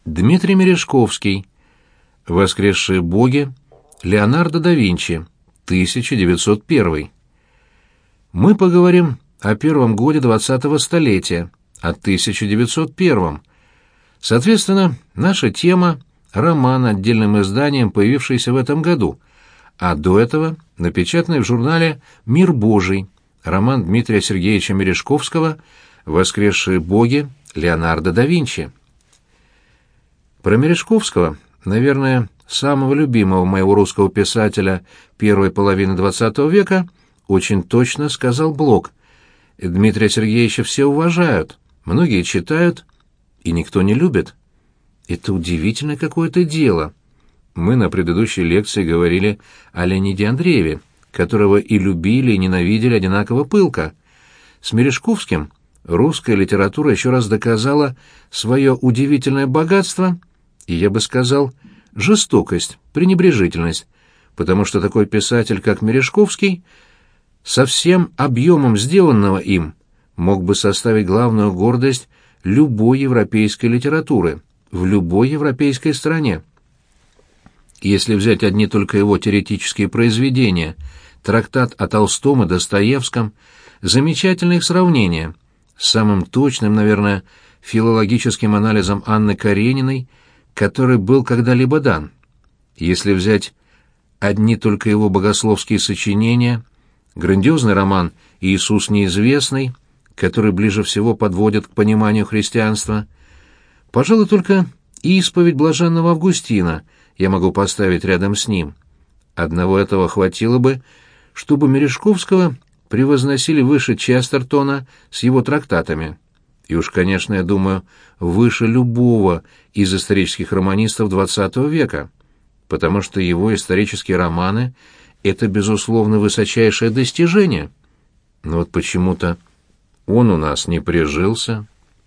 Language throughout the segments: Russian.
Дмитрий Мережковский. «Воскресшие боги» Леонардо да Винчи, 1901. Мы поговорим о первом годе 20-го столетия, о 1901. Соответственно, наша тема — роман отдельным изданием, появившийся в этом году, а до этого напечатанный в журнале «Мир Божий» роман Дмитрия Сергеевича Мережковского «Воскресшие боги» Леонардо да Винчи. Про Мережковского, наверное, самого любимого моего русского писателя первой половины XX века, очень точно сказал Блок: Дмитрия Сергеевича все уважают, многие читают, и никто не любит. Это удивительное какое-то дело. Мы на предыдущей лекции говорили о Леониде Андрееве, которого и любили, и ненавидели одинаково пылко. С Мережковским русская литература еще раз доказала свое удивительное богатство, и, я бы сказал, жестокость, пренебрежительность, потому что такой писатель, как Мережковский, со всем объемом сделанного им мог бы составить главную гордость любой европейской литературы в любой европейской стране. Если взять одни только его теоретические произведения, трактат о Толстом и Достоевском, замечательное их сравнение с самым точным, наверное, филологическим анализом Анны Карениной, который был когда-либо дан. Если взять одни только его богословские сочинения, грандиозный роман «Иисус неизвестный», который ближе всего подводит к пониманию христианства, пожалуй, только исповедь блаженного Августина я могу поставить рядом с ним. Одного этого хватило бы, чтобы Мережковского превозносили выше Честертона с его трактатами. И уж, конечно, я думаю, выше любого из исторических романистов XX века, потому что его исторические романы — это, безусловно, высочайшее достижение. Но вот почему-то он у нас не прижился.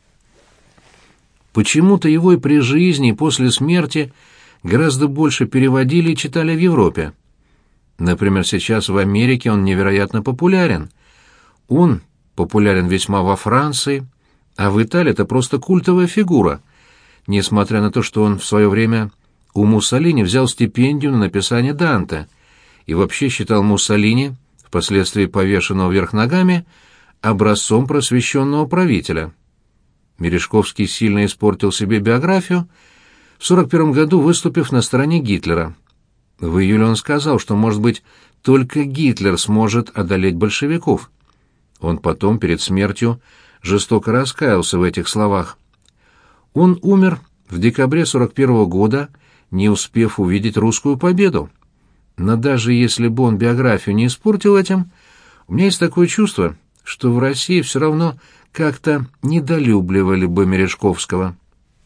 Почему-то его и при жизни, и после смерти гораздо больше переводили и читали в Европе. Например, сейчас в Америке он невероятно популярен. Он популярен весьма во Франции, а в Италии это просто культовая фигура, несмотря на то, что он в свое время у Муссолини взял стипендию на написание Данте и вообще считал Муссолини, впоследствии повешенного вверх ногами, образцом просвещенного правителя. Мережковский сильно испортил себе биографию, в 1941 году выступив на стороне Гитлера. В июле он сказал, что, может быть, только Гитлер сможет одолеть большевиков. Он потом, перед смертью, жестоко раскаялся в этих словах. Он умер в декабре 1941 года, не успев увидеть русскую победу. Но даже если бы он биографию не испортил этим, у меня есть такое чувство, что в России все равно как-то недолюбливали бы Мережковского.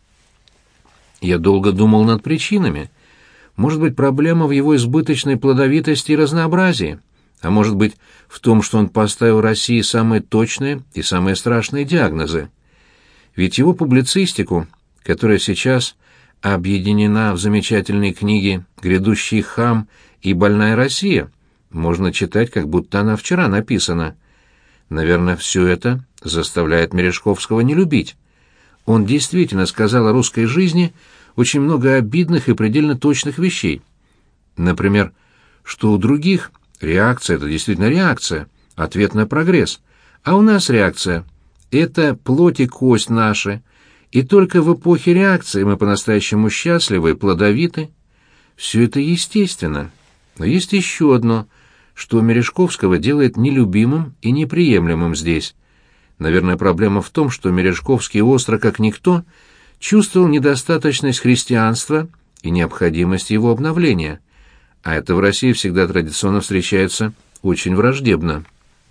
Я долго думал над причинами. Может быть, проблема в его избыточной плодовитости и разнообразии, а может быть, в том, что он поставил России самые точные и самые страшные диагнозы. Ведь его публицистику, которая сейчас объединена в замечательной книге «Грядущий хам» и «Больная Россия», можно читать, как будто она вчера написана. Наверное, все это заставляет Мережковского не любить. Он действительно сказал о русской жизни очень много обидных и предельно точных вещей. Например, что у других реакция — это действительно реакция, ответ на прогресс, а у нас реакция — это плоть и кость наши, и только в эпохе реакции мы по-настоящему счастливы и плодовиты. Все это естественно. Но есть еще одно, что Мережковского делает нелюбимым и неприемлемым здесь. Наверное, проблема в том, что Мережковский остро, как никто, чувствовал недостаточность христианства и необходимость его обновления, а это в России всегда традиционно встречается очень враждебно.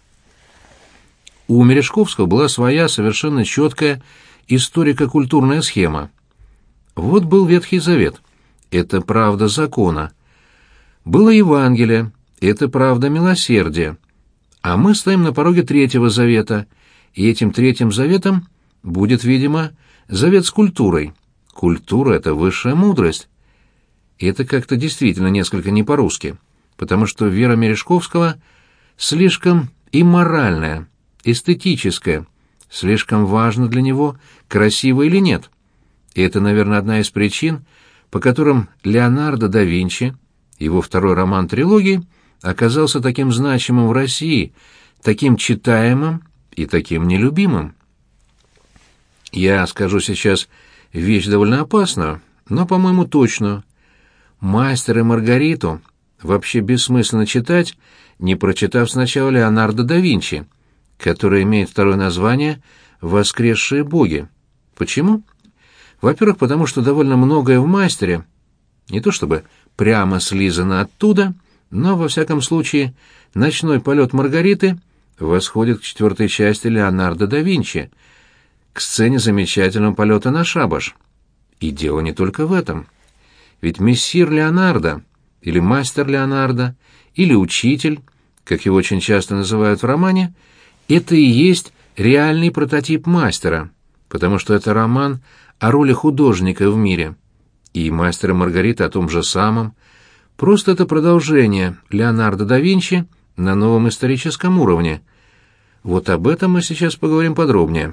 У Мережковского была своя совершенно четкая историко-культурная схема. Вот был Ветхий Завет, это правда закона. Было Евангелие, это правда милосердия. А мы стоим на пороге Третьего Завета, и этим Третьим Заветом будет, видимо, завет с культурой. Культура — это высшая мудрость. И это как-то действительно несколько не по-русски, потому что вера Мережковского слишком имморальная, эстетическая, слишком важна для него, красиво или нет. И это, наверное, одна из причин, по которым Леонардо да Винчи, его второй роман трилогии, оказался таким значимым в России, таким читаемым и таким нелюбимым. Я скажу сейчас вещь довольно опасную, но, по-моему, точную. «Мастер и Маргариту» вообще бессмысленно читать, не прочитав сначала Леонардо да Винчи, который имеет второе название «Воскресшие боги». Почему? Во-первых, потому что довольно многое в «Мастере» не то чтобы прямо слизано оттуда, но, во всяком случае, «Ночной полет Маргариты» восходит к четвертой части Леонардо да Винчи, к сцене замечательного полета на шабаш. И дело не только в этом. Ведь мессир Леонардо, или мастер Леонардо, или учитель, как его очень часто называют в романе, это и есть реальный прототип мастера, потому что это роман о роли художника в мире. И «Мастер и Маргарита» о том же самом. Просто это продолжение Леонардо да Винчи на новом историческом уровне. Вот об этом мы сейчас поговорим подробнее.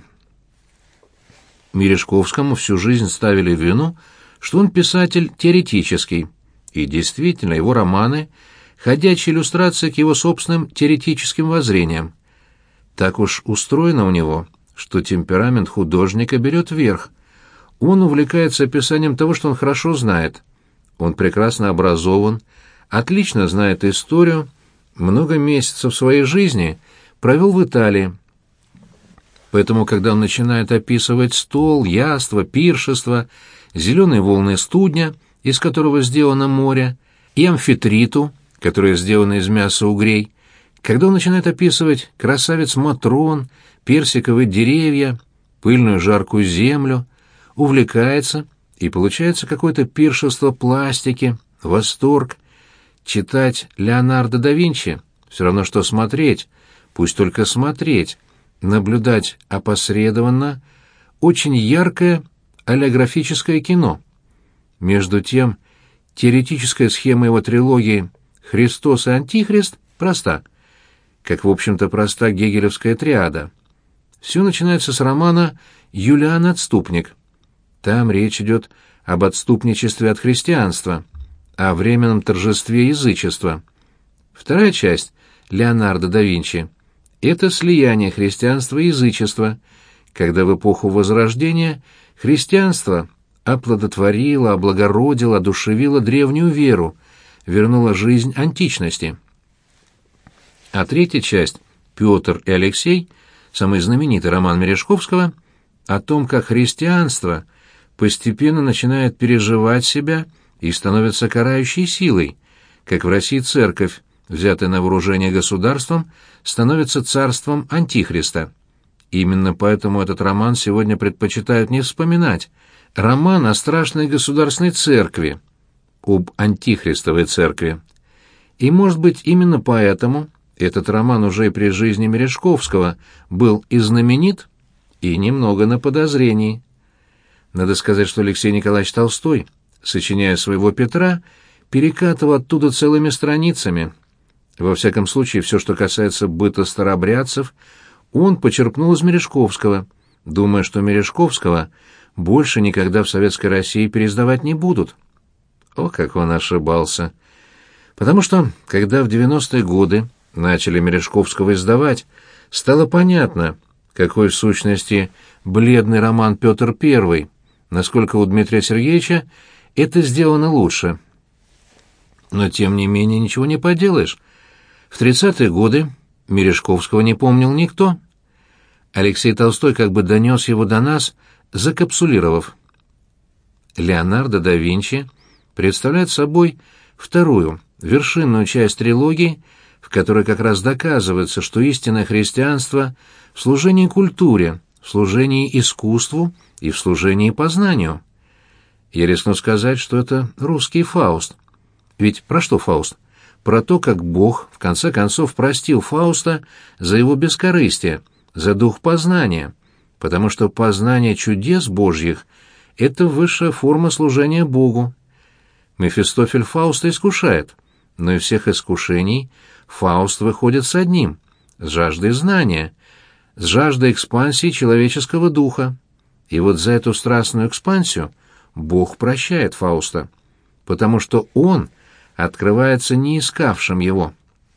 Мережковскому всю жизнь ставили в вину, что он писатель теоретический, и действительно его романы — ходячие иллюстрации к его собственным теоретическим воззрениям. Так уж устроено у него, что темперамент художника берет верх. Он увлекается описанием того, что он хорошо знает. Он прекрасно образован, отлично знает историю, много месяцев своей жизни провел в Италии. Поэтому, когда он начинает описывать стол, яство, пиршество, зеленые волны студня, из которого сделано море, и амфитриту, которая сделана из мяса угрей, когда он начинает описывать красавиц Матрон, персиковые деревья, пыльную жаркую землю, увлекается, и получается какое-то пиршество пластики, восторг. Читать Леонардо да Винчи все равно, что смотреть, пусть только смотреть, наблюдать опосредованно очень яркое олеографическое кино. Между тем, теоретическая схема его трилогии «Христос и Антихрист» проста, как, в общем-то, проста гегелевская триада. Все начинается с романа «Юлиан Отступник». Там речь идет об отступничестве от христианства, о временном торжестве язычества. Вторая часть Леонардо да Винчи — это слияние христианства и язычества, когда в эпоху Возрождения христианство оплодотворило, облагородило, одушевило древнюю веру, вернуло жизнь античности. А третья часть «Петр и Алексей», самый знаменитый роман Мережковского, о том, как христианство постепенно начинает переживать себя и становится карающей силой, как в России церковь, взятая на вооружение государством, становится царством Антихриста. Именно поэтому этот роман сегодня предпочитают не вспоминать. Роман о страшной государственной церкви, об антихристовой церкви. И, может быть, именно поэтому этот роман уже и при жизни Мережковского был и знаменит, и немного на подозрении. Надо сказать, что Алексей Николаевич Толстой, сочиняя своего Петра, перекатывал оттуда целыми страницами. Во всяком случае, все, что касается быта старообрядцев, он почерпнул из Мережковского, думая, что Мережковского больше никогда в Советской России переиздавать не будут. О, как он ошибался! Потому что, когда в 90-е годы начали Мережковского издавать, стало понятно, какой в сущности бледный роман «Петр I», насколько у Дмитрия Сергеевича это сделано лучше. Но, тем не менее, ничего не поделаешь. В 30-е годы Мережковского не помнил никто. Алексей Толстой как бы донес его до нас, закапсулировав. Леонардо да Винчи представляет собой вторую, вершинную часть трилогии, в которой как раз доказывается, что истинное христианство в служении культуре, в служении искусству и в служении познанию. Я рискну сказать, что это русский Фауст. Ведь про что Фауст? Про то, как Бог в конце концов простил Фауста за его бескорыстие, за дух познания, потому что познание чудес Божьих — это высшая форма служения Богу. Мефистофель Фауста искушает, но из всех искушений Фауст выходит с одним — с жаждой знания, с жаждой экспансии человеческого духа. И вот за эту страстную экспансию Бог прощает Фауста, потому что он открывается не искавшим его.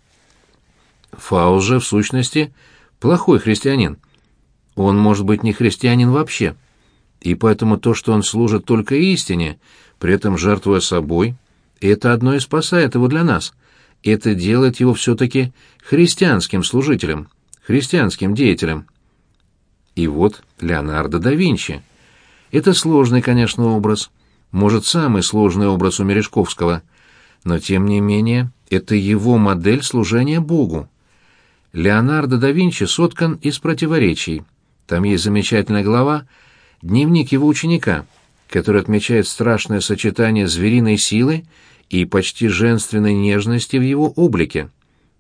Фауст же, в сущности, плохой христианин. Он, может быть, не христианин вообще. И поэтому то, что он служит только истине, при этом жертвуя собой, это одно и спасает его для нас. Это делает его все-таки христианским служителем, христианским деятелем. И вот Леонардо да Винчи. Это сложный, конечно, образ, может, самый сложный образ у Мережковского, но, тем не менее, это его модель служения Богу. Леонардо да Винчи соткан из противоречий. Там есть замечательная глава «Дневник его ученика», который отмечает страшное сочетание звериной силы и почти женственной нежности в его облике.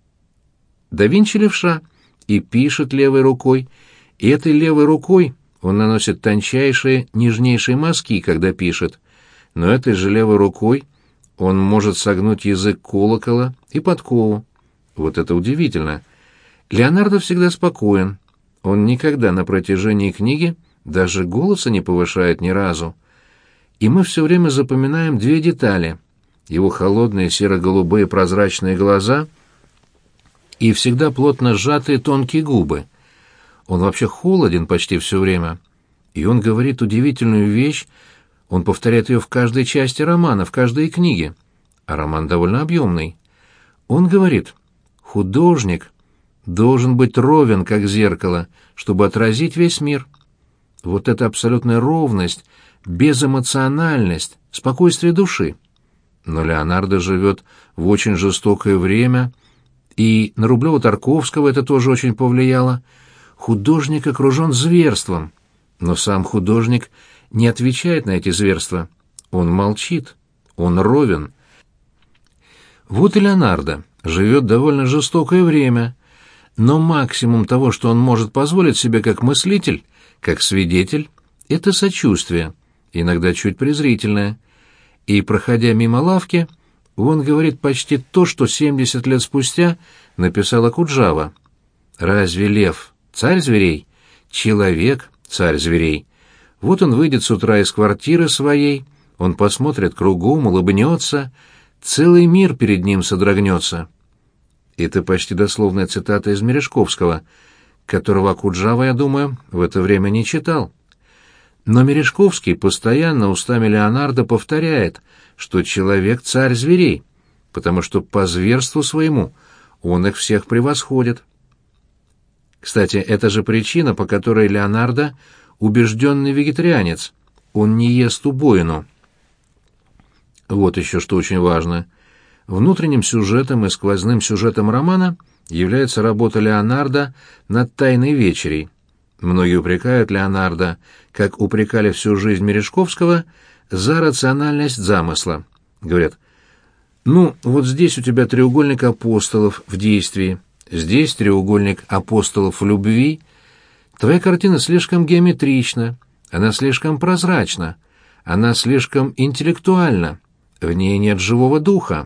Да Винчи левша и пишет левой рукой, и этой левой рукой он наносит тончайшие, нежнейшие мазки, когда пишет, но этой же левой рукой он может согнуть язык колокола и подкову. Вот это удивительно. Леонардо всегда спокоен. Он никогда на протяжении книги даже голоса не повышает ни разу. И мы все время запоминаем две детали: его холодные серо-голубые прозрачные глаза и всегда плотно сжатые тонкие губы. Он вообще холоден почти все время. И он говорит удивительную вещь, он повторяет ее в каждой части романа, в каждой книге. А роман довольно объемный. Он говорит: художник должен быть ровен, как зеркало, чтобы отразить весь мир. Вот эта абсолютная ровность, безэмоциональность, спокойствие души. Но Леонардо живет в очень жестокое время, и на Рублева-Тарковского это тоже очень повлияло. Художник окружен зверством, но сам художник не отвечает на эти зверства. Он молчит, он ровен. Вот и Леонардо живет довольно жестокое время, но максимум того, что он может позволить себе как мыслитель, как свидетель, это сочувствие, иногда чуть презрительное. И, проходя мимо лавки, он говорит почти то, что 70 лет спустя написал Окуджава. «Разве лев царь зверей? Человек царь зверей. Вот он выйдет с утра из квартиры своей, он посмотрит кругом, улыбнется, целый мир перед ним содрогнется». Это почти дословная цитата из Мережковского, которого Окуджава, я думаю, в это время не читал. Но Мережковский постоянно устами Леонардо повторяет, что человек царь зверей, потому что по зверству своему он их всех превосходит. Кстати, это же причина, по которой Леонардо убежденный вегетарианец, он не ест убоину. Вот еще что очень важно. Внутренним сюжетом и сквозным сюжетом романа является работа Леонардо над «Тайной вечерей». Многие упрекают Леонардо, как упрекали всю жизнь Мережковского, за рациональность замысла. Говорят: ну, вот здесь у тебя треугольник апостолов в действии, здесь треугольник апостолов в любви. Твоя картина слишком геометрична, она слишком прозрачна, она слишком интеллектуальна, в ней нет живого духа.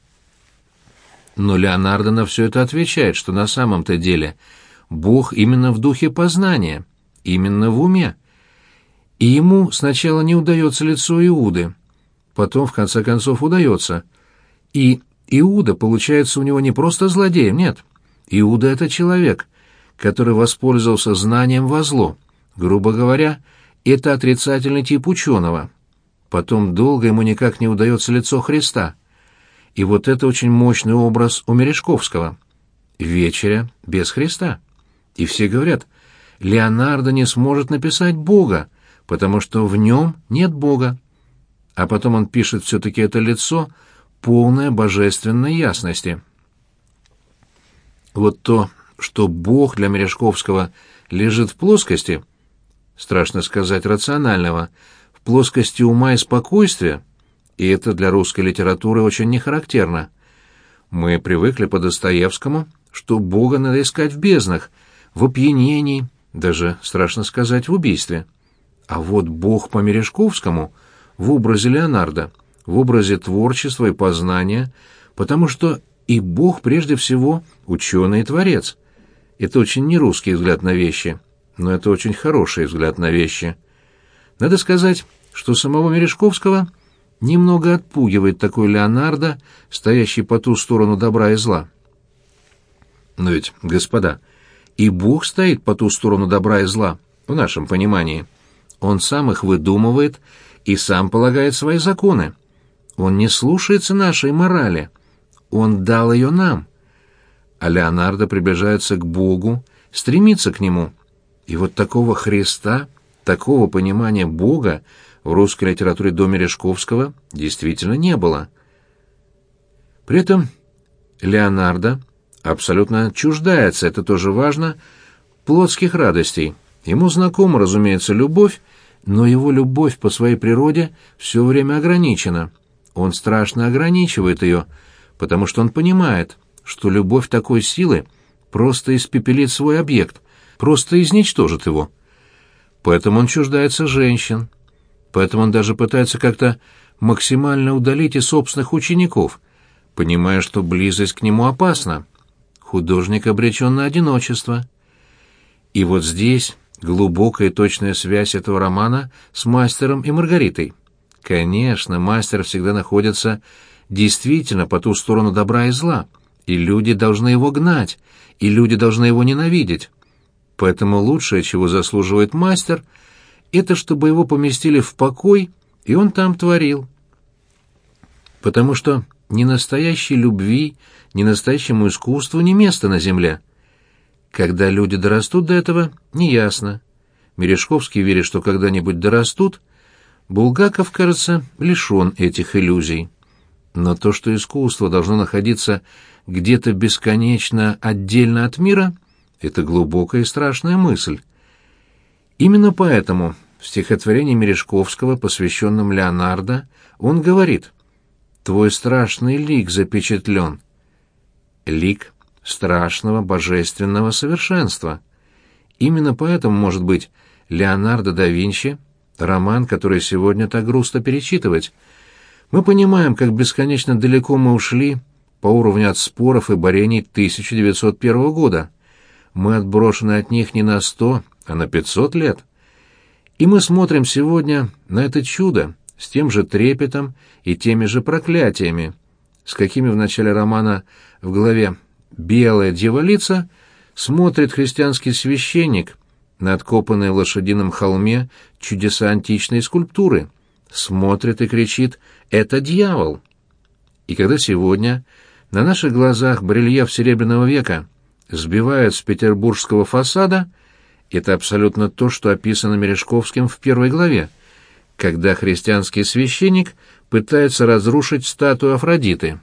Но Леонардо на все это отвечает, что на самом-то деле Бог именно в духе познания, именно в уме. И ему сначала не удается лицо Иуды, потом, в конце концов, удается. И Иуда получается у него не просто злодеем, нет. Иуда — это человек, который воспользовался знанием во зло. Грубо говоря, это отрицательный тип ученого. Потом долго ему никак не удается лицо Христа. И вот это очень мощный образ у Мережковского. Вечеря без Христа. И все говорят: Леонардо не сможет написать Бога, потому что в нем нет Бога. А потом он пишет все-таки это лицо, полное божественной ясности. Вот то, что Бог для Мережковского лежит в плоскости, страшно сказать, рационального, в плоскости ума и спокойствия, и это для русской литературы очень нехарактерно. Мы привыкли по Достоевскому, что Бога надо искать в безднах, в опьянении, даже, страшно сказать, в убийстве. А вот Бог по Мережковскому в образе Леонардо, в образе творчества и познания, потому что и Бог прежде всего ученый и творец. Это очень нерусский взгляд на вещи, но это очень хороший взгляд на вещи. Надо сказать, что самого Мережковского немного отпугивает такой Леонардо, стоящий по ту сторону добра и зла. Но ведь, господа, и Бог стоит по ту сторону добра и зла, в нашем понимании. Он сам их выдумывает и сам полагает свои законы. Он не слушается нашей морали. Он дал ее нам. А Леонардо приближается к Богу, стремится к Нему. И вот такого Христа, такого понимания Бога в русской литературе до Мережковского действительно не было. При этом Леонардо абсолютно чуждается, это тоже важно, плотских радостей. Ему знакома, разумеется, любовь, но его любовь по своей природе все время ограничена. Он страшно ограничивает ее, потому что он понимает, что любовь такой силы просто испепелит свой объект, просто изничтожит его. Поэтому он чуждается женщин, поэтому он даже пытается как-то максимально удалить из собственных учеников, понимая, что близость к нему опасна. Художник обречен на одиночество. И вот здесь глубокая и точная связь этого романа с «Мастером и Маргаритой». Конечно, мастер всегда находится действительно по ту сторону добра и зла, и люди должны его гнать, и люди должны его ненавидеть. Поэтому лучшее, чего заслуживает мастер, это чтобы его поместили в покой, и он там творил. Потому что ни настоящей любви, ни настоящему искусству не место на земле. Когда люди дорастут до этого, неясно. Мережковский верит, что когда-нибудь дорастут. Булгаков, кажется, лишен этих иллюзий. Но то, что искусство должно находиться где-то бесконечно отдельно от мира, это глубокая и страшная мысль. Именно поэтому в стихотворении Мережковского, посвященном Леонардо, он говорит: «Твой страшный лик запечатлен». Лик страшного божественного совершенства. Именно поэтому, может быть, Леонардо да Винчи — роман, который сегодня так грустно перечитывать. Мы понимаем, как бесконечно далеко мы ушли по уровню от споров и борений 1901 года. Мы отброшены от них не на 100, а на 500 лет. И мы смотрим сегодня на это чудо с тем же трепетом и теми же проклятиями, с какими в начале романа в главе «Белая дьяволица» смотрит христианский священник на откопанные в лошадином холме чудеса античной скульптуры, смотрит и кричит: «Это дьявол!». И когда сегодня на наших глазах барельеф Серебряного века сбивают с петербургского фасада, это абсолютно то, что описано Мережковским в первой главе, когда христианский священник пытается разрушить статую Афродиты.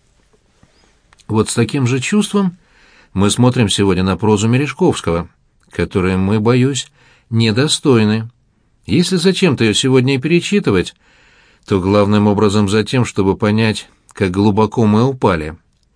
Вот с таким же чувством мы смотрим сегодня на прозу Мережковского, которой мы, боюсь, недостойны. Если зачем-то ее сегодня и перечитывать, то главным образом за тем, чтобы понять, как глубоко мы упали.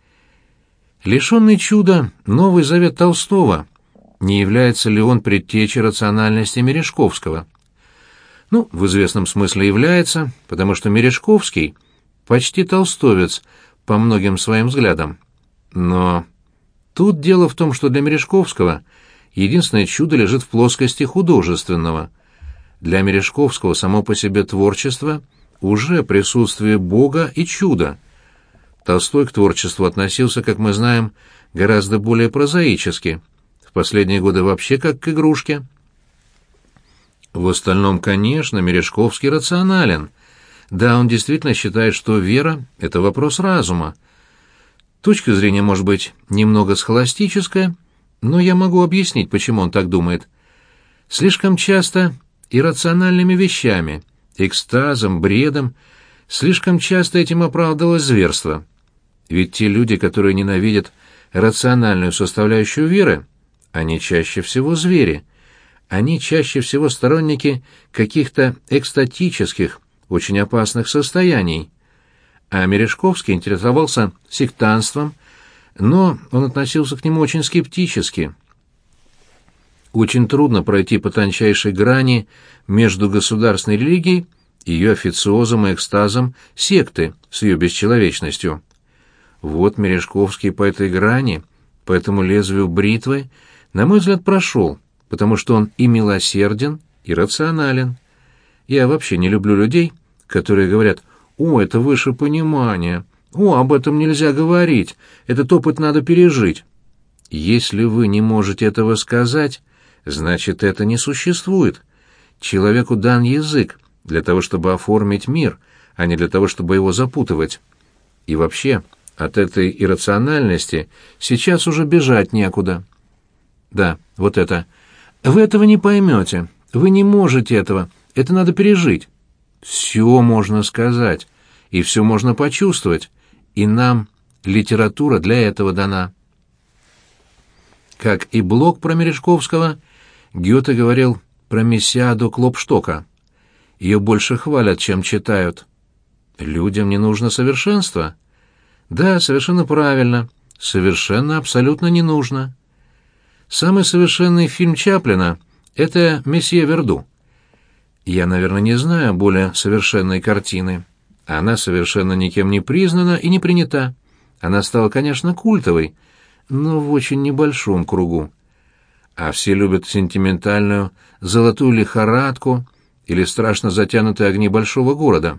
Лишенный чуда Новый Завет Толстого, не является ли он предтечей рациональности Мережковского? Ну, в известном смысле является, потому что Мережковский почти толстовец по многим своим взглядам. Но тут дело в том, что для Мережковского единственное чудо лежит в плоскости художественного. Для Мережковского само по себе творчество уже присутствие Бога и чуда. Толстой к творчеству относился, как мы знаем, гораздо более прозаически, в последние годы вообще как к игрушке. В остальном, конечно, Мережковский рационален. Да, он действительно считает, что вера — это вопрос разума. Точка зрения, может быть, немного схоластическая, но я могу объяснить, почему он так думает. Слишком часто иррациональными вещами, экстазом, бредом, слишком часто этим оправдывалось зверство. Ведь те люди, которые ненавидят рациональную составляющую веры, они чаще всего звери. Они чаще всего сторонники каких-то экстатических, очень опасных состояний. А Мережковский интересовался сектантством, но он относился к нему очень скептически. Очень трудно пройти по тончайшей грани между государственной религией и ее официозом и экстазом секты с ее бесчеловечностью. Вот Мережковский по этой грани, по этому лезвию бритвы, на мой взгляд, прошел, потому что он и милосерден, и рационален. Я вообще не люблю людей, которые говорят: «О, это выше понимания», «О, об этом нельзя говорить, этот опыт надо пережить». Если вы не можете этого сказать, значит, это не существует. Человеку дан язык для того, чтобы оформить мир, а не для того, чтобы его запутывать. И вообще, от этой иррациональности сейчас уже бежать некуда. Да, вот это. Вы этого не поймете, вы не можете этого, это надо пережить. Все можно сказать, и все можно почувствовать, и нам литература для этого дана. Как и Блок про Мережковского, Гёте говорил про Мессиаду Клопштока. Ее больше хвалят, чем читают. Людям не нужно совершенство. Да, совершенно правильно, совершенно абсолютно не нужно. Самый совершенный фильм Чаплина — это «Месье Верду». Я, наверное, не знаю более совершенной картины. Она совершенно никем не признана и не принята. Она стала, конечно, культовой, но в очень небольшом кругу. А все любят сентиментальную «Золотую лихорадку» или страшно затянутые огни большого города.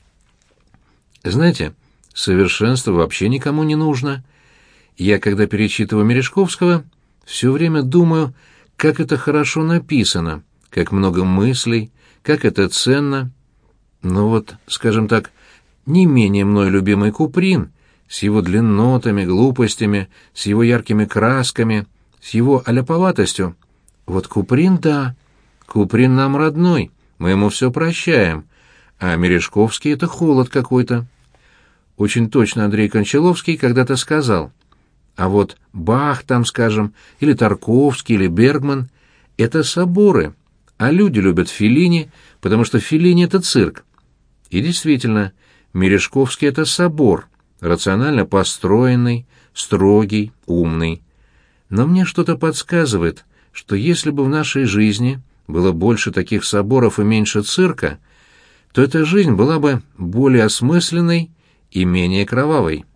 Знаете, совершенство вообще никому не нужно. Я, когда перечитываю Мережковского, все время думаю, как это хорошо написано, как много мыслей, как это ценно. Но вот, скажем так, не менее мной любимый Куприн с его длиннотами, глупостями, с его яркими красками, с его аляповатостью. Вот Куприн, да, Куприн нам родной, мы ему все прощаем, а Мережковский — это холод какой-то. Очень точно Андрей Кончаловский когда-то сказал: а вот Бах там, скажем, или Тарковский, или Бергман — это соборы, а люди любят Феллини, потому что Феллини — это цирк. И действительно, Мережковский — это собор, рационально построенный, строгий, умный. Но мне что-то подсказывает, что если бы в нашей жизни было больше таких соборов и меньше цирка, то эта жизнь была бы более осмысленной и менее кровавой.